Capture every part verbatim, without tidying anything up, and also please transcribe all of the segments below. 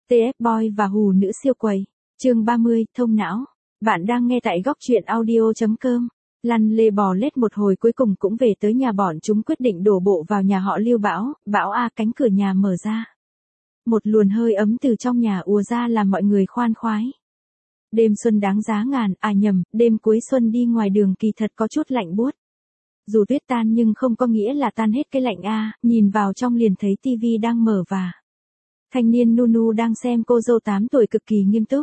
tê ép Boy và hù nữ siêu quầy. Chương ba mươi, thông não. Bạn đang nghe tại góc truyện audio chấm com. Lăn lê bò lết một hồi cuối cùng cũng về tới nhà bọn chúng quyết định đổ bộ vào nhà họ Lưu Bão. Bão a cánh cửa nhà mở ra. Một luồn hơi ấm từ trong nhà ùa ra làm mọi người khoan khoái. Đêm xuân đáng giá ngàn, à nhầm, đêm cuối xuân đi ngoài đường kỳ thật có chút lạnh buốt. Dù tuyết tan nhưng không có nghĩa là tan hết cái lạnh a, nhìn vào trong liền thấy tivi đang mở và thanh niên Nunu đang xem cô dâu tám tuổi cực kỳ nghiêm túc.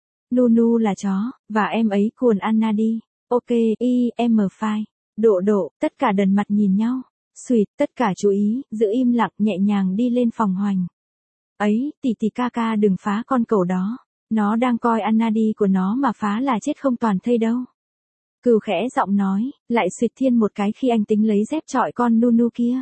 Nunu là chó, và em ấy cuồn Anna đi. Ok, y, em file. Độ độ, tất cả đần mặt nhìn nhau. Sweet, tất cả chú ý, giữ im lặng nhẹ nhàng đi lên phòng Hoành. Ấy, tỷ tỷ ca ca đừng phá con cẩu đó. Nó đang coi Anna đi của nó mà phá là chết không toàn thây đâu. Cừu khẽ giọng nói, lại suyệt thiên một cái khi anh tính lấy dép chọi con Nunu kia.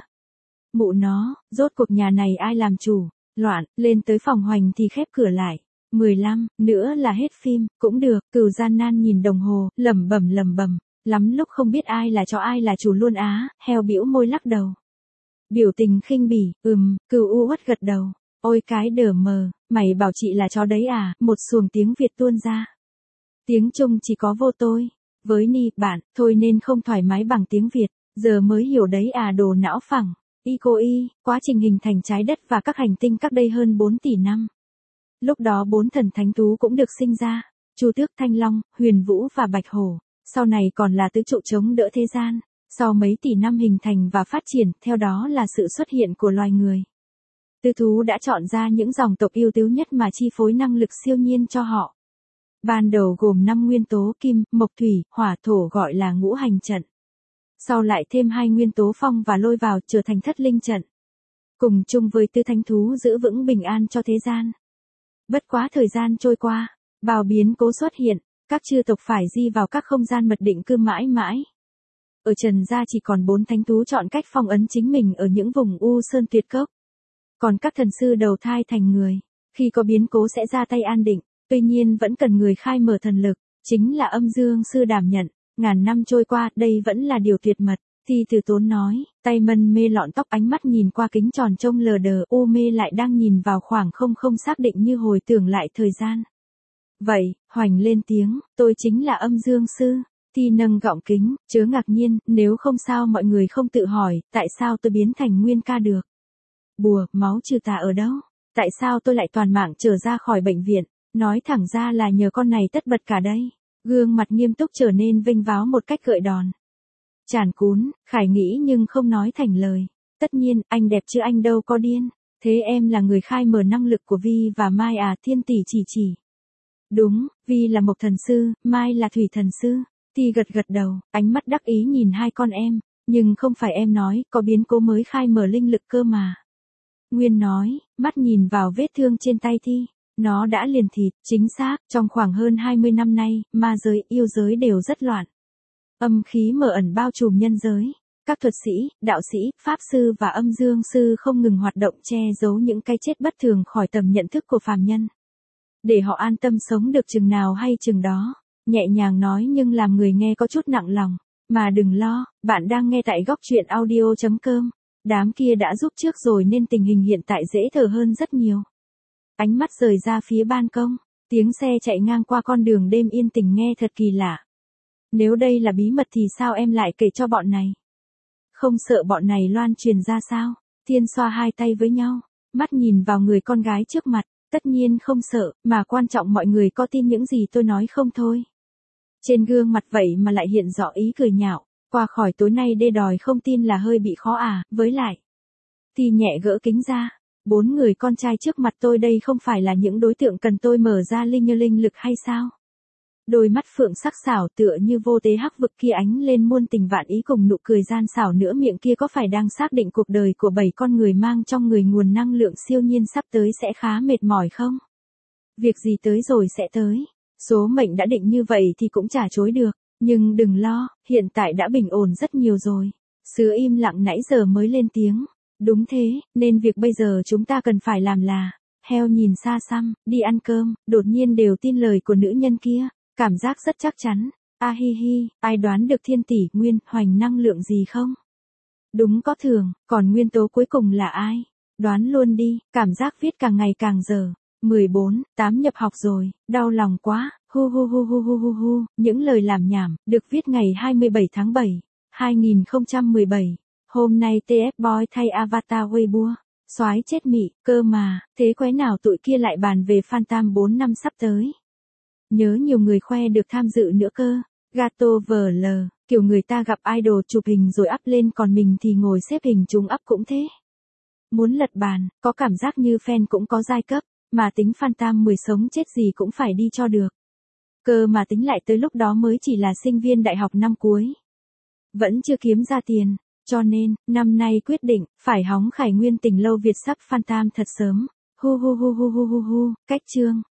Mụ nó, rốt cuộc nhà này ai làm chủ, loạn, lên tới phòng Hoành thì khép cửa lại. mười lăm, nữa là hết phim, cũng được, cừu gian nan nhìn đồng hồ, lẩm bẩm lẩm bẩm, lắm lúc không biết ai là chó ai là chủ luôn á, heo bĩu môi lắc đầu. Biểu tình khinh bỉ, ừm, cừu u uất gật đầu. Ôi cái đờ mờ, mày bảo chị là chó đấy à, một xuồng tiếng Việt tuôn ra. Tiếng Trung chỉ có vô tôi. Với Ni, bạn, thôi nên không thoải mái bằng tiếng Việt, giờ mới hiểu đấy à đồ não phẳng. Y cô y, quá trình hình thành trái đất và các hành tinh cách đây hơn bốn tỷ năm. Lúc đó bốn thần thánh thú cũng được sinh ra, Chu Tước, Thanh Long, Huyền Vũ và Bạch Hổ, sau này còn là tứ trụ chống đỡ thế gian. Sau mấy tỷ năm hình thành và phát triển, theo đó là sự xuất hiện của loài người. Tứ thú đã chọn ra những dòng tộc ưu tú nhất mà chi phối năng lực siêu nhiên cho họ. Ban đầu gồm năm nguyên tố kim, mộc thủy, hỏa thổ gọi là ngũ hành trận. Sau lại thêm hai nguyên tố phong và lôi vào trở thành thất linh trận. Cùng chung với tứ thánh thú giữ vững bình an cho thế gian. Bất quá thời gian trôi qua, bao biến cố xuất hiện, các chư tộc phải di vào các không gian mật định cư mãi mãi. Ở trần gia chỉ còn bốn thánh thú chọn cách phong ấn chính mình ở những vùng u sơn tuyệt cốc. Còn các thần sư đầu thai thành người, khi có biến cố sẽ ra tay an định, tuy nhiên vẫn cần người khai mở thần lực, chính là âm dương sư đảm nhận. Ngàn năm trôi qua, đây vẫn là điều tuyệt mật. Thi Từ Tốn nói, tay mân mê lọn tóc ánh mắt nhìn qua kính tròn trông lờ đờ, u mê lại đang nhìn vào khoảng không không xác định như hồi tưởng lại thời gian. Vậy, Hoành lên tiếng, tôi chính là âm dương sư. Thi nâng gọng kính, chớ ngạc nhiên, nếu không sao mọi người không tự hỏi, tại sao tôi biến thành Nguyên ca được? Bùa, máu trừ tà ở đâu? Tại sao tôi lại toàn mạng trở ra khỏi bệnh viện? Nói thẳng ra là nhờ con này tất bật cả đây. Gương mặt nghiêm túc trở nên vênh váo một cách gợi đòn. Chản cún, Khải nghĩ nhưng không nói thành lời. Tất nhiên, anh đẹp chứ anh đâu có điên. Thế em là người khai mở năng lực của Vi và Mai à? Thiên tỷ chỉ chỉ. Đúng, Vi là Mộc thần sư, Mai là Thủy thần sư. Thi gật gật đầu, ánh mắt đắc ý nhìn hai con em. Nhưng không phải em nói, có biến cố mới khai mở linh lực cơ mà. Nguyên nói, mắt nhìn vào vết thương trên tay Thi. Nó đã liền thịt, chính xác, trong khoảng hơn hai mươi năm nay, ma giới, yêu giới đều rất loạn. Âm khí mờ ẩn bao trùm nhân giới. Các thuật sĩ, đạo sĩ, pháp sư và âm dương sư không ngừng hoạt động che giấu những cái chết bất thường khỏi tầm nhận thức của phàm nhân. Để họ an tâm sống được chừng nào hay chừng đó. Nhẹ nhàng nói nhưng làm người nghe có chút nặng lòng. Mà đừng lo, bạn đang nghe tại góc truyện audio chấm com. Đám kia đã giúp trước rồi nên tình hình hiện tại dễ thở hơn rất nhiều. Ánh mắt rời ra phía ban công, tiếng xe chạy ngang qua con đường đêm yên tĩnh nghe thật kỳ lạ. Nếu đây là bí mật thì sao em lại kể cho bọn này? Không sợ bọn này loan truyền ra sao? Thiên xoa hai tay với nhau, mắt nhìn vào người con gái trước mặt, tất nhiên không sợ, mà quan trọng mọi người có tin những gì tôi nói không thôi. Trên gương mặt vậy mà lại hiện rõ ý cười nhạo, qua khỏi tối nay đê đòi không tin là hơi bị khó à, với lại. Thì nhẹ gỡ kính ra. Bốn người con trai trước mặt tôi đây không phải là những đối tượng cần tôi mở ra linh như linh lực hay sao? Đôi mắt phượng sắc sảo tựa như vô tế hắc vực kia ánh lên muôn tình vạn ý cùng nụ cười gian xảo nữa miệng kia có phải đang xác định cuộc đời của bảy con người mang trong người nguồn năng lượng siêu nhiên sắp tới sẽ khá mệt mỏi không? Việc gì tới rồi sẽ tới. Số mệnh đã định như vậy thì cũng chả chối được. Nhưng đừng lo, hiện tại đã bình ổn rất nhiều rồi. Sứ im lặng nãy giờ mới lên tiếng. Đúng thế, nên việc bây giờ chúng ta cần phải làm là, heo nhìn xa xăm, đi ăn cơm, đột nhiên đều tin lời của nữ nhân kia, cảm giác rất chắc chắn. A hi hi, ai đoán được thiên tỷ Nguyên Hoành năng lượng gì không? Đúng có thường, còn nguyên tố cuối cùng là ai? Đoán luôn đi, cảm giác viết càng ngày càng dở. mười bốn, tám nhập học rồi, đau lòng quá, hu hu hu hu hu hu hu, những lời làm nhảm, được viết ngày hai mươi bảy tháng bảy, hai nghìn không trăm mười bảy. Hôm nay tê ép Boy thay avatar Weibo. Soái chết mị, cơ mà, thế quái nào tụi kia lại bàn về Phantom bốn năm sắp tới. Nhớ nhiều người khoe được tham dự nữa cơ. Gato vờ lờ, kiểu người ta gặp idol chụp hình rồi up lên còn mình thì ngồi xếp hình chúng up cũng thế. Muốn lật bàn, có cảm giác như fan cũng có giai cấp, mà tính Phantom mười sống chết gì cũng phải đi cho được. Cơ mà tính lại tới lúc đó mới chỉ là sinh viên đại học năm cuối. Vẫn chưa kiếm ra tiền, cho nên, năm nay quyết định, phải hóng khải nguyên tình lâu Việt sắp Phantom thật sớm. Hu hu hu hu hu hu hu, cách chương.